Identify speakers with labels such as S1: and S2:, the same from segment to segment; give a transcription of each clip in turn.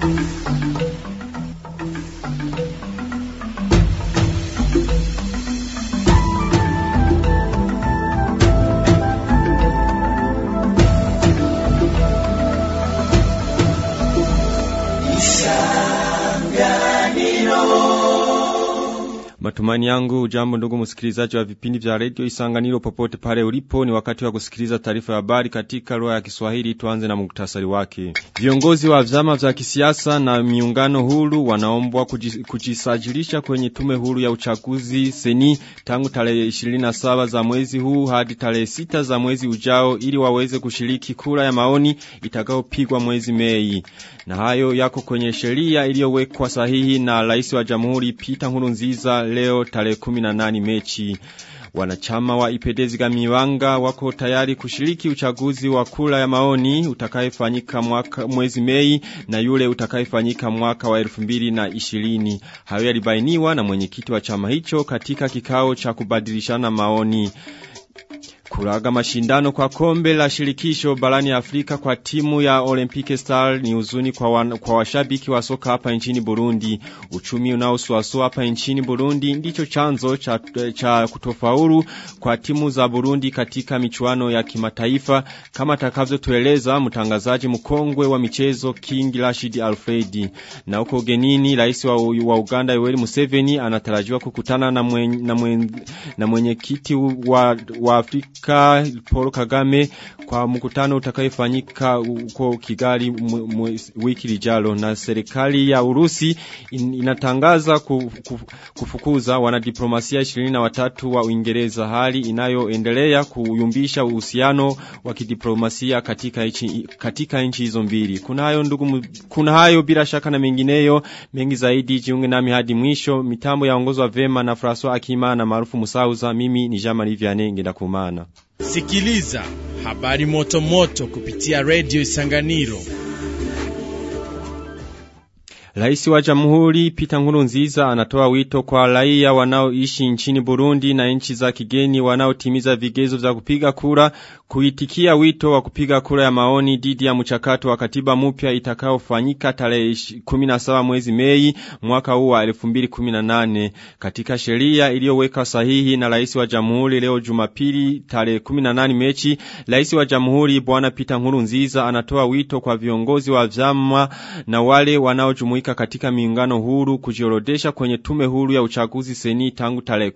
S1: Matumani yangu jambo ndugu msikilizaji wa vipindi vya Radio Isanganiro popote pale ulipo, ni wakati wa kusikiliza taarifa ya habari katika lugha ya Kiswahili. Tuanze na muktasari wake. Viongozi wa vyama vya kisiasa na miungano huru wanaombwa kujisajilisha kwenye tume huru ya uchaguzi seni tangu tarehe 27 za mwezi huu hadi tarehe 6 za mwezi ujao ili waweze kushiriki kura ya maoni itakayopigwa mwezi Mei. Na hayo yako kwenye sheria iliyowekwa sahihi na Rais wa Jamhuri Peter Nkurunziza leo tarehe 18 Mechi. Wanachama wa IPD Gamiwanga wako tayari kushiriki uchaguzi wa kura ya maoni utakayefanyika mwezi Mei na yule utakayefanyika mwaka wa 2020. Hayo yalibainiwa na mwenyekiti wa chama hicho katika kikao cha kubadilishana maoni. Kuraga mashindano kwa kombe la shirikisho barani Afrika kwa timu ya Olympic Star ni huzuni kwa washabiki wa soka hapa nchini Burundi. Uchumi unaosuasua hapa nchini Burundi ndicho chanzo cha kutofaulu kwa timu za Burundi katika michuano ya kimataifa, kama takavyotueleza mtangazaji mkongwe wa michezo King Rashid Alfredi. Na huko ugenini, rais wa Uganda Yoweri Museveni anatarajiwa kukutana na mwenyekiti wa Afrika Paul Kagame kwa mkutano utakayofanyika huko Kigali wiki lijalo. Na serikali ya Urusi inatangaza kufukuza wanadiplomasia 23 wa Uingereza, hali inayoendelea kuyumbisha uhusiano wa kidiplomasia katika nchi hizo mbili. Kuna hayo bila shaka na mengineyo mengi zaidi. Jiunge nami hadi mwisho. Mitambo yaongozwa vema na François Akimana maarufu Musauza. Mimi ni Jean-Marie Vianney Ngendakumana.
S2: Sikiliza habari moto moto kupitia Radio Isanganiro.
S1: Rais wa Jamhuri Peter Nkurunziza anatoa wito kwa raia wanaoishi nchini Burundi na nchi za kigeni wanaotimiza vigezo vya kupiga kura kuitikia wito wa kupiga kura ya maoni dhidi ya mchakato wa katiba mpya itakayofanyika tarehe 17 mwezi Mei mwaka huu wa 2018. Katika sheria iliyoweka sahihi na Rais wa Jamhuri leo Jumapili tarehe 18 Mechi, Rais wa Jamhuri Bwana Peter Nkurunziza anatoa wito kwa viongozi wa vyama na wale wanaojumuika katika miungano huru kujiorodesha kwenye tume huru ya uchaguzi seni tangu tarehe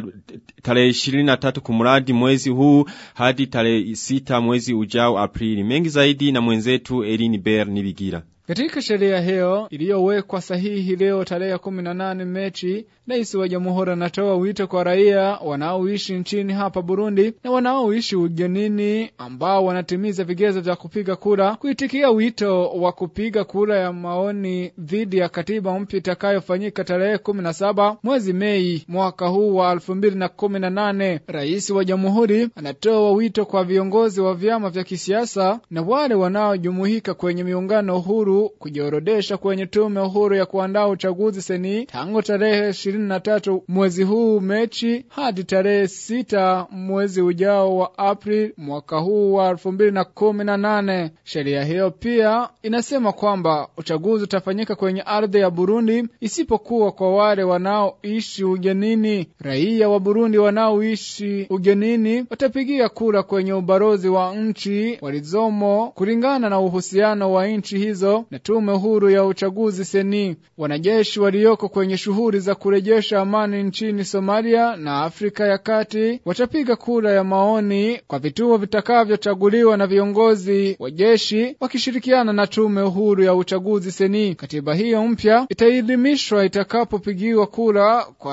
S1: 23 kumradi mwezi huu hadi tarehe 6 mwezi ujao Aprili. Mengi zaidi na mwenzetu Elini Ber Nibigira.
S3: Katika sheria hiyo iliyowekwa sahihi leo tarehe 18 Mechi, Rais wa Jamhuri anatoa wito kwa raia wanaoishi nchini hapa Burundi na wanaoishi ugenini ambao wanatimiza vigezo vya kupiga kura kuitikia wito wa kupiga kura ya maoni dhidi ya katiba mpya itakayofanyika tarehe 17 mwezi Mei mwaka huu wa 2018. Rais wa Jamhuri anatoa wito kwa viongozi wa vyama vya kisiasa na wale wanaojumuika kwenye miungano huru kujiorodesha kwenye tume huru ya kuandaa uchaguzi seni tangu tarehe 23 mwezi huu Mechi hadi tarehe 6 mwezi ujao wa Aprili mwaka huu wa 2018. Sheria hiyo pia inasema kwamba uchaguzi utafanyika kwenye ardhi ya Burundi isipokuwa kwa wale wanaoishi ugenini. Raia wa Burundi wanaoishi ugenini watapigia kura kwenye ubalozi wa nchi walizomo kulingana na uhusiano wa nchi hizo na tume huru ya uchaguzi seni. Wanajeshi walioko kwenye shughuli za kurejesha amani nchini Somalia na Afrika ya Kati watapiga kura ya maoni kwa vituo vitakavyochaguliwa na viongozi wa jeshi wakishirikiana na tume huru ya uchaguzi seni. Katiba hiyo mpya itaidhimishwa itakapopigiwa kura kwa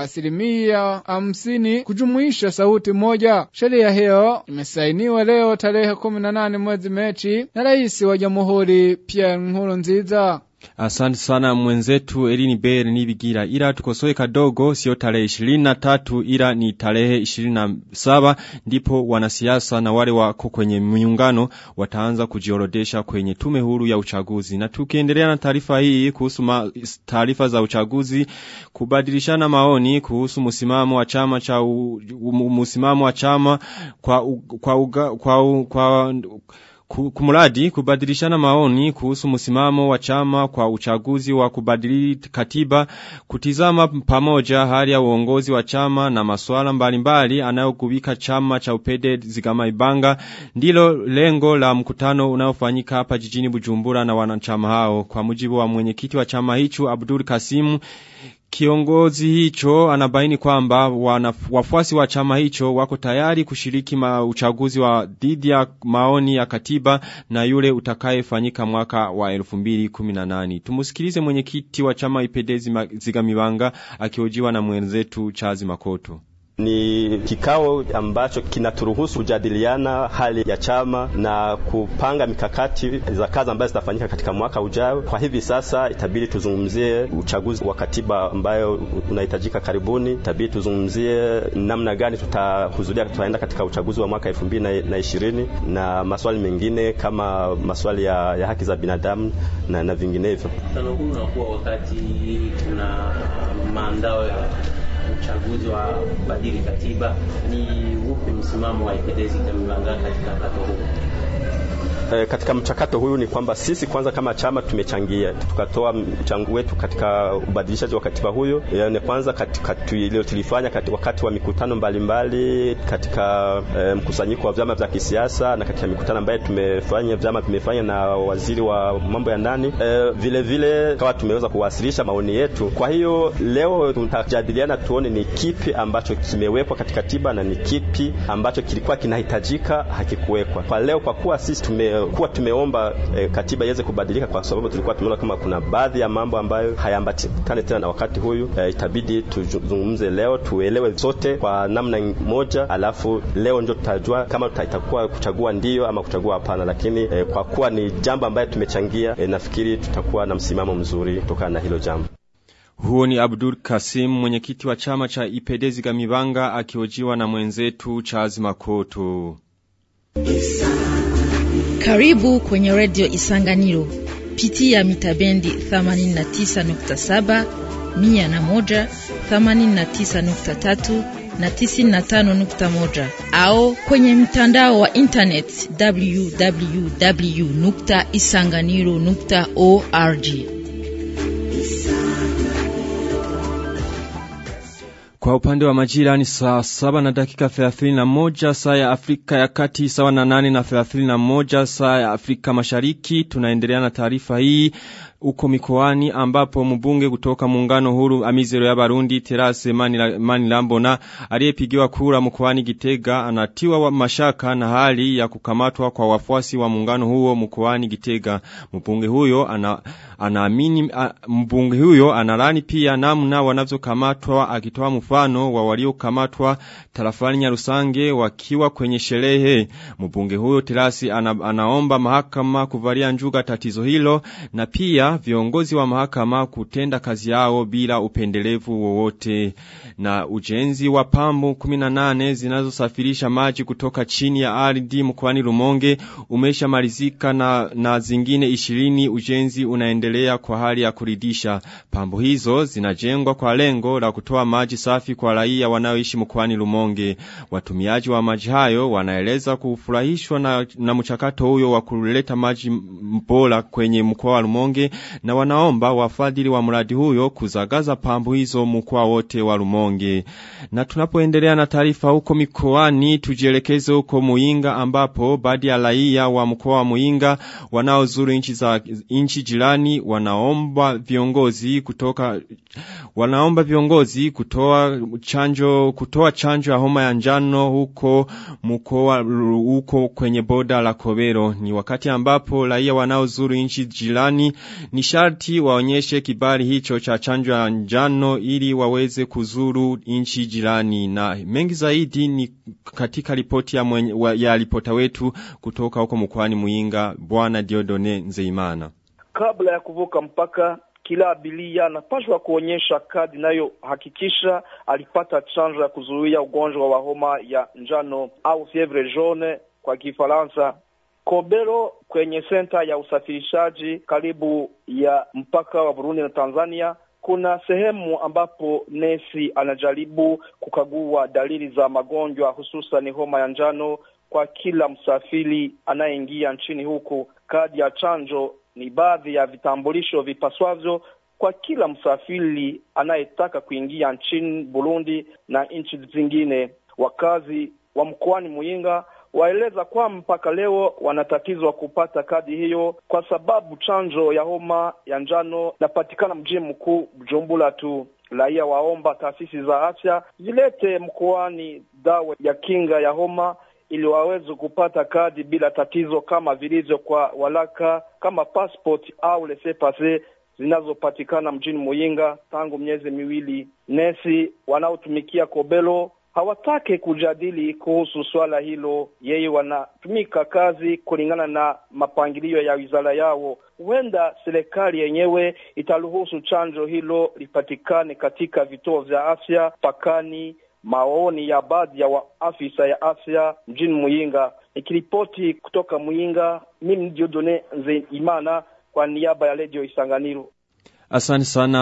S3: 50% kujumuisha sauti moja. Sheria hiyo imesainiwa leo tarehe 18 mwezi Mechi na Rais wa Jamhuri Pierre Nkurunziza.
S1: Asante sana mwenzetu Elini Ber Nibigira. Ila tukosoe kadogo, sio tarehe 23 ila ni tarehe 27 ndipo wanasiasa na wale wako kwenye miungano wataanza kujiorodesha kwenye tume huru ya uchaguzi. Na tukiendelea na taarifa hii kuhusu taarifa za uchaguzi, kubadilishana maoni kuhusu msimamo wa chama kumuradi kubadilishana maoni kuhusu msimamo wa chama kwa uchaguzi wa kubadili katiba, kutizama pamoja hali ya uongozi wa chama na masuala mbalimbali anayogubika chama cha UPD Zigamibanga, ndilo lengo la mkutano unaofanyika hapa jijini Bujumbura na wanachama hao. Kwa mujibu wa mwenyekiti wa chama hicho Abdul Kasimu, kiongozi hicho anabaini kwamba wafuasi wa chama hicho wako tayari kushiriki uchaguzi wa dhidi ya maoni ya katiba na yule utakayefanyika mwaka wa 2018. Tumusikilize mwenyekiti wa chama UPD Zigamibanga akihojiwa na mwenzetu Chazi Makoto.
S4: Ni kikao ambacho kinaturuhusu kujadiliana hali ya chama na kupanga mikakati za kazi ambazo zitafanyika katika mwaka ujao. Kwa hivi sasa itabidi tuzungumzie uchaguzi wa katiba ambayo unahitajika karibuni. Itabidi tuzungumzie namna gani tutaenda katika uchaguzi wa mwaka 2020 na maswali mengine kama maswali ya haki za binadamu na vinginevyo.
S5: Mkutano huu unakuwa wakati tuna maandao ya uchaguzi wa badili katiba. Ni upi msimamo wa UPD Zigamibanga katika mchakato huu?
S4: Katika mchakato huu ni kwamba sisi kwanza kama chama tumechangia, tukatoa mchango wetu katika ubadilishaji wa katiba huyo. Yaani kwanza katika ile tulifanya wakati wa mikutano mbalimbali katika mkusanyiko wa vyama vya kisiasa na katika mikutano ambayo tumefanya na waziri wa mambo ya ndani. Vile vile kama tumeweza kuwasilisha maoni yetu. Kwa hiyo leo tutajadiliana tuone ni kipi ambacho kimewekwa katika katiba na ni kipi ambacho kilikuwa kinahitajika hakikuwekwa. Kwa leo kwa kuwa sisi tumeomba katiba iweze kubadilika kwa sababu tulikuwa tumeona kama kuna baadhi ya mambo ambayo hayambatani tena na wakati huyu, itabidi tuzungumze leo tuelewe sote kwa namna moja, alafu leo ndio tutajua kama tutakuwa kuchagua ndio ama kuchagua hapana. Lakini kwa kuwa ni jambo ambayo tumechangia, nafikiri tutakuwa na msimamo mzuri kutokana na hilo jambo.
S1: Huo ni Abdul Kasim, mwenyekiti wa chama cha UPD Zigamibanga akihojiwa na mwenzetu Chazi Makoto.
S6: Karibu kwenye Radio Isanganiro. Pitia mitabendi 89.7, 101, 89.3 na 95.1 au kwenye mtandao wa internet www.isanganiro.org.
S1: Kwa upande wa majira ni saa 7 na dakika 31 saa ya Afrika ya Kati, sawa na 8 na 31 saa ya Afrika Mashariki. Tunaendelea na taarifa hii uko mikoani ambapo mbunge kutoka muungano huru Amizero ya Barundi Terase Manilambona aliyepigiwa kura mkoani Gitega anatiwa mashaka na hali ya kukamatwa kwa wafuasi wa muungano huo mkoani Gitega. Mbunge huyo analani pia namna wanavyokamatwa, akitoa mfano wa waliokamatwa tarafani Nyarusange wakiwa kwenye sherehe. Mbunge huyo Terase anaomba mahakama kuvalia njuga tatizo hilo na pia viongozi wa mahakama kutenda kazi yao bila upendelevu wowote. Na ujenzi wa pambu 18 zinazosafirisha maji kutoka chini ya ardhi mkoani Rumonge umeshamalizika na zingine 20 ujenzi unaendelea kwa hali ya kuridhisha. Pambu hizo zinajengwa kwa lengo la kutoa maji safi kwa raia wanaoishi mkoani Rumonge. Watumiaji wa maji hayo wanaeleza kufurahishwa na mchakato huyo wa kuleta maji bora kwenye mkoa wa Rumonge na wanaomba wafadhili wa mradi huyo kuzagaza pambu hizo mkoa wote wa Rumonge. Na tunapoendelea na taarifa huko mikoani, tujielekeze huko Muyinga ambapo baadhi ya raia wa mkoa wa Muyinga wanaozuru nchi jirani wanaomba viongozi kutoa chanjo ya homa ya njano huko kwenye boda la Kobero. Ni wakati ambapo raia wanaozuru nchi jirani ni sharti waonyeshe kibali hicho cha chanjo ya njano ili waweze kuzuru nchi jirani. Na mengi zaidi ni katika ripoti ya ripota wetu kutoka huko mkoani Muyinga, Bwana Diodone Nzeimana.
S7: Kabla ya kuvuka mpaka, kila abiria anapaswa kuonyesha kadi nayo hakikisha alipata chanjo ya kuzuia ugonjwa wa homa ya njano au fievre jaune kwa Kifaransa. Kobero kwenye senta ya usafirishaji karibu ya mpaka wa Burundi na Tanzania, kuna sehemu ambapo nesi anajaribu kukagua dalili za magonjwa hususan homa ya njano kwa kila msafiri anayeingia nchini huku. Kadi ya chanjo ni baadhi ya vitambulisho vipaswavyo kwa kila msafiri anayetaka kuingia nchini Burundi na nchi zingine. Wakazi wa mkoani Muyinga waeleza kwa mpaka leo wanatatizwa kupata kadi hiyo kwa sababu chanjo ya homa ya njano inapatikana mjini mkuu Bujumbura tu. Raia waomba taasisi za afya zilete mkoani dawa ya kinga ya homa ili waweze kupata kadi bila tatizo, kama vilivyo kwa walaka kama passport au laissez-passer zinazopatikana mjini Muyinga tangu miezi miwili. Nesi wanaotumikia Kobelo hawatake kujadili kuhusu swala hilo. Yeye wanatumika kazi kulingana na mapangilio ya wizara yao. Huenda serikali yenyewe itaruhusu chanjo hilo lipatikane katika vituo vya afya pakani. Maoni ya baadhi ya afisa ya afya mjini Muyinga. Nikiripoti kutoka Muyinga, mimi Dieudonne Nzeyimana kwa niaba ya Radio Isanganiro.
S1: Asante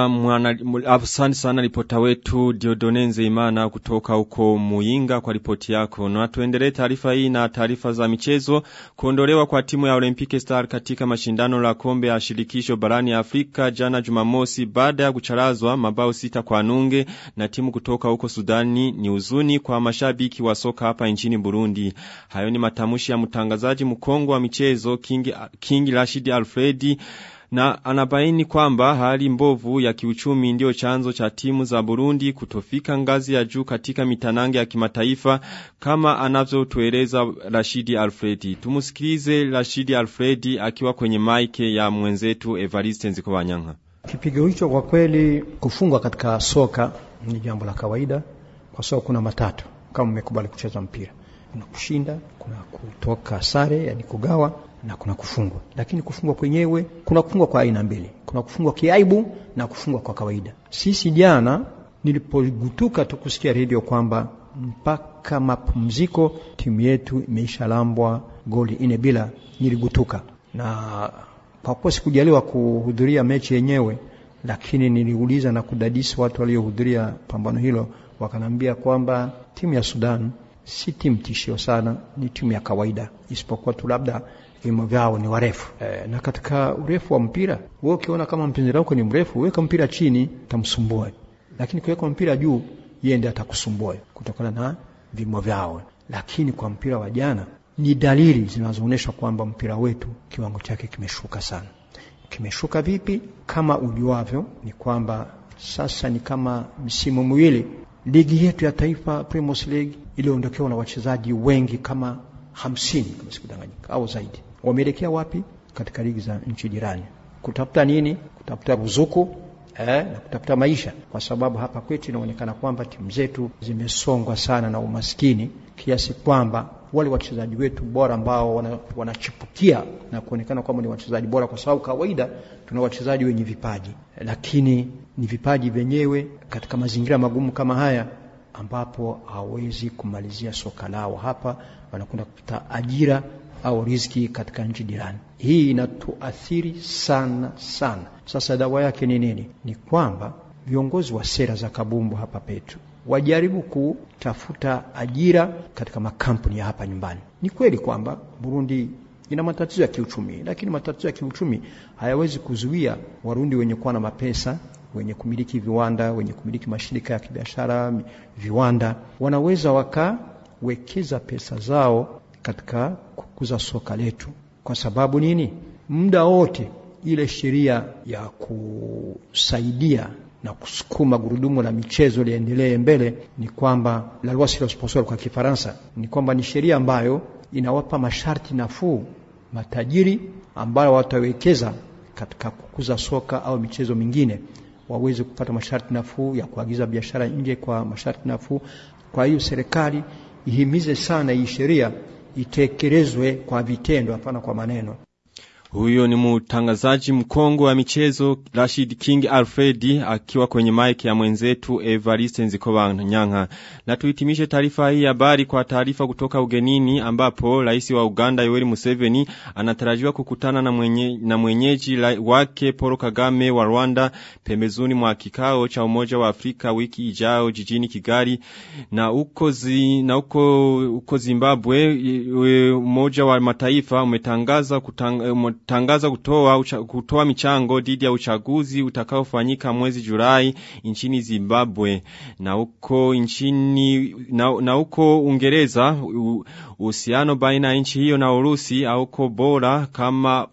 S1: sana ripota wetu Dieudonne Nzeyimana kutoka huko Muyinga kwa ripoti yako. Na tuendelee taarifa hii na taarifa za michezo. Kuondolewa kwa timu ya Olympic Star katika mashindano la kombe ya shirikisho barani Afrika jana Jumamosi baada ya kucharazwa mabao 6-0 na timu kutoka huko Sudani ni huzuni kwa mashabiki wa soka hapa nchini Burundi. Hayo ni matamshi ya mtangazaji mkongwe wa michezo King Rashid Alfredi, na anabaini kwamba hali mbovu ya kiuchumi ndio chanzo cha timu za Burundi kutofika ngazi ya juu katika mitanange ya kimataifa kama anavyotueleza Rashidi Alfredi. Tumusikilize Rashidi Alfredi akiwa kwenye maike ya mwenzetu Evariste Nzikobanyanga.
S8: Kipigo hicho kwa kweli, kufungwa katika soka ni jambo la kawaida, kwa sababu kuna matatu kama mmekubali kucheza mpira. Kuna kushinda, kuna kutoka sare yani kugawa, na kuna kufungwa. Lakini kufungwa kwenyewe kuna kufungwa kwa aina mbili. Kuna kufungwa kiaibu na kufungwa kwa kawaida. Sisi jana nilipogutuka tukusikia radio kwamba mpaka mapumziko timu yetu imeishalambwa goli 4-0, niligutuka. Na kwa kuwa sikujaliwa kuhudhuria mechi yenyewe, lakini niliuliza na kudadisi watu waliohudhuria pambano hilo, wakanambia kwamba timu ya Sudan si timu tishio sana, ni timu ya kawaida, isipokuwa tu labda vimo vyao ni warefu. Na katika urefu wa mpira, wewe ukiona kama mpinzani wako ni mrefu, weka mpira chini tamsumbua. Lakini kuweka mpira juu, yeye ndiye atakusumbua kutokana na vimo vyao. Lakini kwa mpira wa jana ni dalili zinazoonyesha kwamba mpira wetu kiwango chake kimeshuka sana. Kimeshuka vipi? Kama ujuavyo ni kwamba sasa ni kama msimu miwili ligi yetu ya taifa Premier League iliondokewa na wachezaji wengi kama 50 kama sikudanganyika au zaidi. Wameelekea wapi? Katika ligi za nchi jirani. Kutafuta nini? Kutafuta ruzuku na kutafuta maisha, kwa sababu hapa kwetu inaonekana kwamba timu zetu zimesongwa sana na umaskini kiasi kwamba wale wachezaji wetu bora ambao wanachipukia na kuonekana kwamba ni wachezaji bora, kwa sababu kawaida tuna wachezaji wenye vipaji, lakini ni vipaji wenyewe katika mazingira magumu kama haya ambapo hawezi kumalizia soka lao hapa, wanakwenda kupata ajira au riziki katika nchi jirani. Hii inatuathiri sana sana. Sasa dawa yake ni nini? Ni kwamba viongozi wa sera za kabumbu hapa petu wajaribu kutafuta ajira katika makampuni ya hapa nyumbani. Ni kweli kwamba Burundi ina matatizo ya kiuchumi, lakini matatizo ya kiuchumi hayawezi kuzuia Warundi wenye kuwa na mapesa, wenye kumiliki viwanda, wenye kumiliki mashirika ya kibiashara, viwanda, wanaweza wakawekeza pesa zao katika kukuza soka letu. Kwa sababu nini? Muda wote ile sheria ya kusaidia na kusukuma gurudumu la michezo liendelee mbele ni kwamba la loi sur le sponsor kwa Kifaransa, ni kwamba ni sheria ambayo inawapa masharti nafuu matajiri ambao watawekeza katika kukuza soka au michezo mingine, waweze kupata masharti nafuu ya kuagiza biashara nje kwa masharti nafuu. Kwa hiyo serikali ihimize sana hii sheria itekelezwe kwa vitendo, hapana kwa maneno.
S1: Huyo ni mtangazaji mkongwe wa michezo Rashid King Alfredi akiwa kwenye mic ya mwenzetu Evariste Nzikobanyanga. Na tuhitimishe taarifa hii habari kwa taarifa kutoka ugenini ambapo rais wa Uganda Yoweri Museveni anatarajiwa kukutana na mwenyeji wake Paul Kagame wa Rwanda pembezoni mwa kikao cha Umoja wa Afrika wiki ijayo jijini Kigali. Na uko Zimbabwe Umoja wa Mataifa umetangaza kutoa michango dhidi ya uchaguzi utakaofanyika mwezi Julai nchini Zimbabwe. Na uko Uingereza uhusiano baina ya nchi hiyo na Urusi hauko bora kama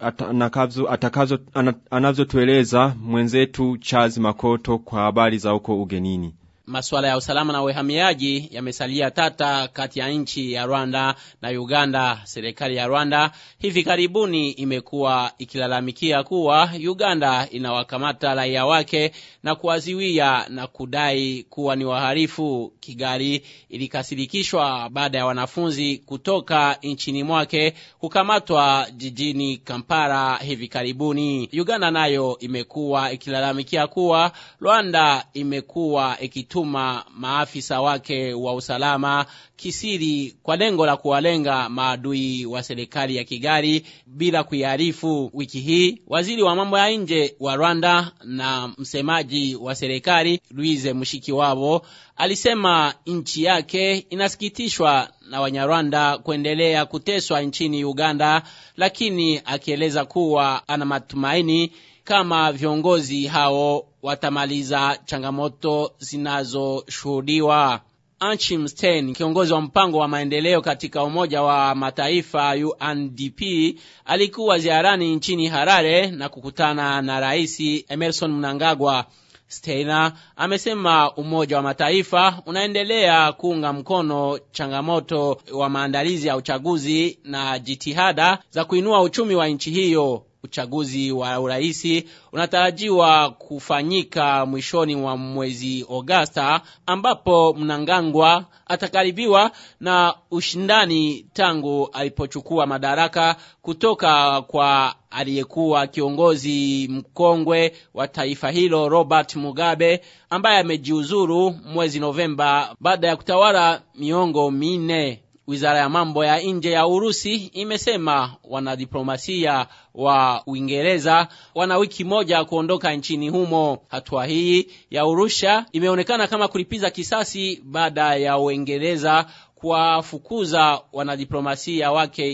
S1: anavyotueleza mwenzetu Charles Makoto kwa habari za uko ugenini.
S9: Masuala ya usalama na uhamiaji yamesalia tata kati ya nchi ya Rwanda na Uganda. Serikali ya Rwanda hivi karibuni imekuwa ikilalamikia kuwa Uganda inawakamata raia wake na kuwaziwia na kudai kuwa ni wahalifu. Kigali ilikasirikishwa baada ya wanafunzi kutoka nchini mwake kukamatwa jijini Kampala hivi karibuni. Uganda nayo imekuwa ikilalamikia kuwa Rwanda imekuwa ikituma maafisa wake wa usalama kisiri kwa lengo la kuwalenga maadui wa serikali ya Kigali bila kuiarifu. Wiki hii waziri wa mambo ya nje wa Rwanda na msemaji wa serikali Louise Mushikiwabo alisema nchi yake inasikitishwa na Wanyarwanda kuendelea kuteswa nchini Uganda, lakini akieleza kuwa ana matumaini kama viongozi hao watamaliza changamoto zinazoshuhudiwa. Anchim Stein, kiongozi wa mpango wa maendeleo katika Umoja wa Mataifa UNDP, alikuwa ziarani nchini Harare na kukutana na Rais Emerson Mnangagwa. Steiner amesema Umoja wa Mataifa unaendelea kuunga mkono changamoto wa maandalizi ya uchaguzi na jitihada za kuinua uchumi wa nchi hiyo. Uchaguzi wa uraisi unatarajiwa kufanyika mwishoni mwa mwezi Agosta, ambapo Mnangagwa atakaribiwa na ushindani tangu alipochukua madaraka kutoka kwa aliyekuwa kiongozi mkongwe wa taifa hilo Robert Mugabe, ambaye amejiuzuru mwezi Novemba baada ya kutawala miongo 4. Wizara ya mambo ya nje ya Urusi imesema wanadiplomasia wa Uingereza wana wiki moja kuondoka nchini humo. Hatua hii ya Urusha imeonekana kama kulipiza kisasi baada ya Uingereza kuwafukuza wanadiplomasia wake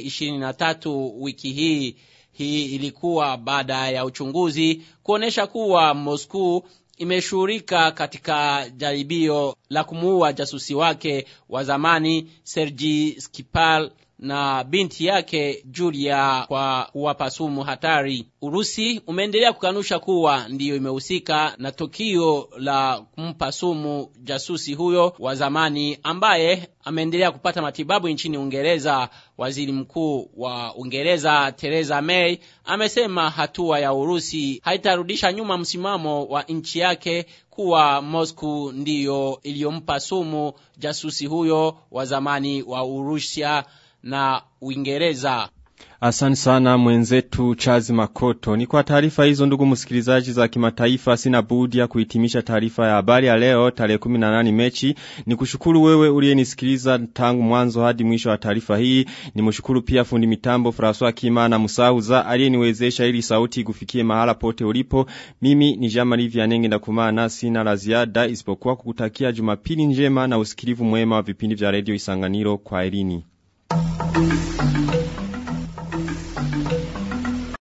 S9: 23 wiki hii. Hii ilikuwa baada ya uchunguzi kuonesha kuwa Moscow imeshurika katika jaribio la kumuua jasusi wake wa zamani Sergei Skripal na binti yake Julia kwa kuwapa sumu hatari. Urusi umeendelea kukanusha kuwa ndiyo imehusika na tukio la kumpa sumu jasusi huyo wa zamani ambaye ameendelea kupata matibabu nchini Uingereza. Waziri mkuu wa Uingereza Theresa May amesema hatua ya Urusi haitarudisha nyuma msimamo wa nchi yake kuwa Moscow ndiyo iliyompa sumu jasusi huyo wa zamani wa Urusia na Uingereza.
S1: Asante sana mwenzetu Charles Makoto. Ni kwa taarifa hizo ndugu msikilizaji za kimataifa, sina budi ya kuhitimisha taarifa ya habari ya leo tarehe 18 Machi. Nikushukuru wewe uliyenisikiliza tangu mwanzo hadi mwisho wa taarifa hii. Nimshukuru pia fundi mitambo François Kimana Musauza aliyeniwezesha ili sauti kufikie mahala pote ulipo. Mimi ni Jean-Marie Vianenge ndakumana, sina la ziada isipokuwa kukutakia Jumapili njema na usikilivu mwema wa vipindi vya Radio Isanganiro. Kwa herini.